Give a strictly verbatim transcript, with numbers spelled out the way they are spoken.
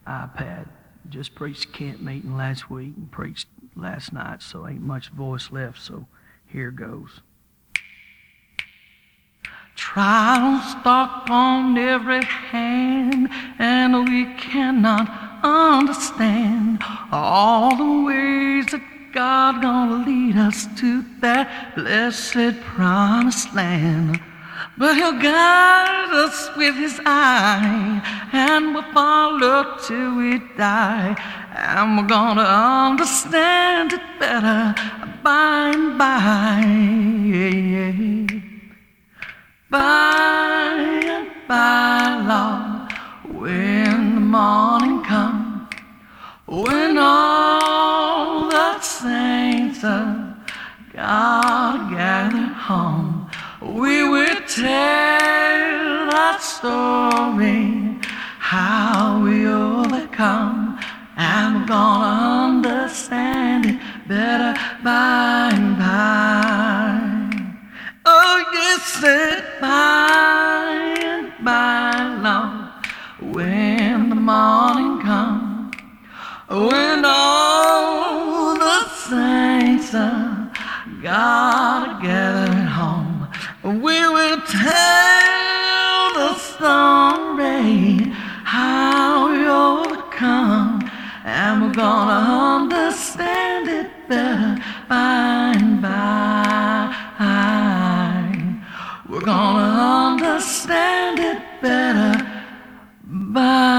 iPad. Just preached Kent meeting last week and preached last night, so ain't much voice left, so here goes. Trials stalk on every hand, and we cannot understand all the ways that God gonna lead us to that blessed promised land. But He'll guide us with His eye, and we'll follow till we die. And we're gonna understand it better by and by. By and by, Lord, when the morning comes, when all the saints of God gathered home, we will tell that story, how we overcome, and we're gonna understand it better by and by. Oh, yes, it by and by, Lord, when the morning comes, when all the saints of God are gathered home, we will tell the story, how we overcome, and we're gonna understand it better by and by. We're gonna understand it better by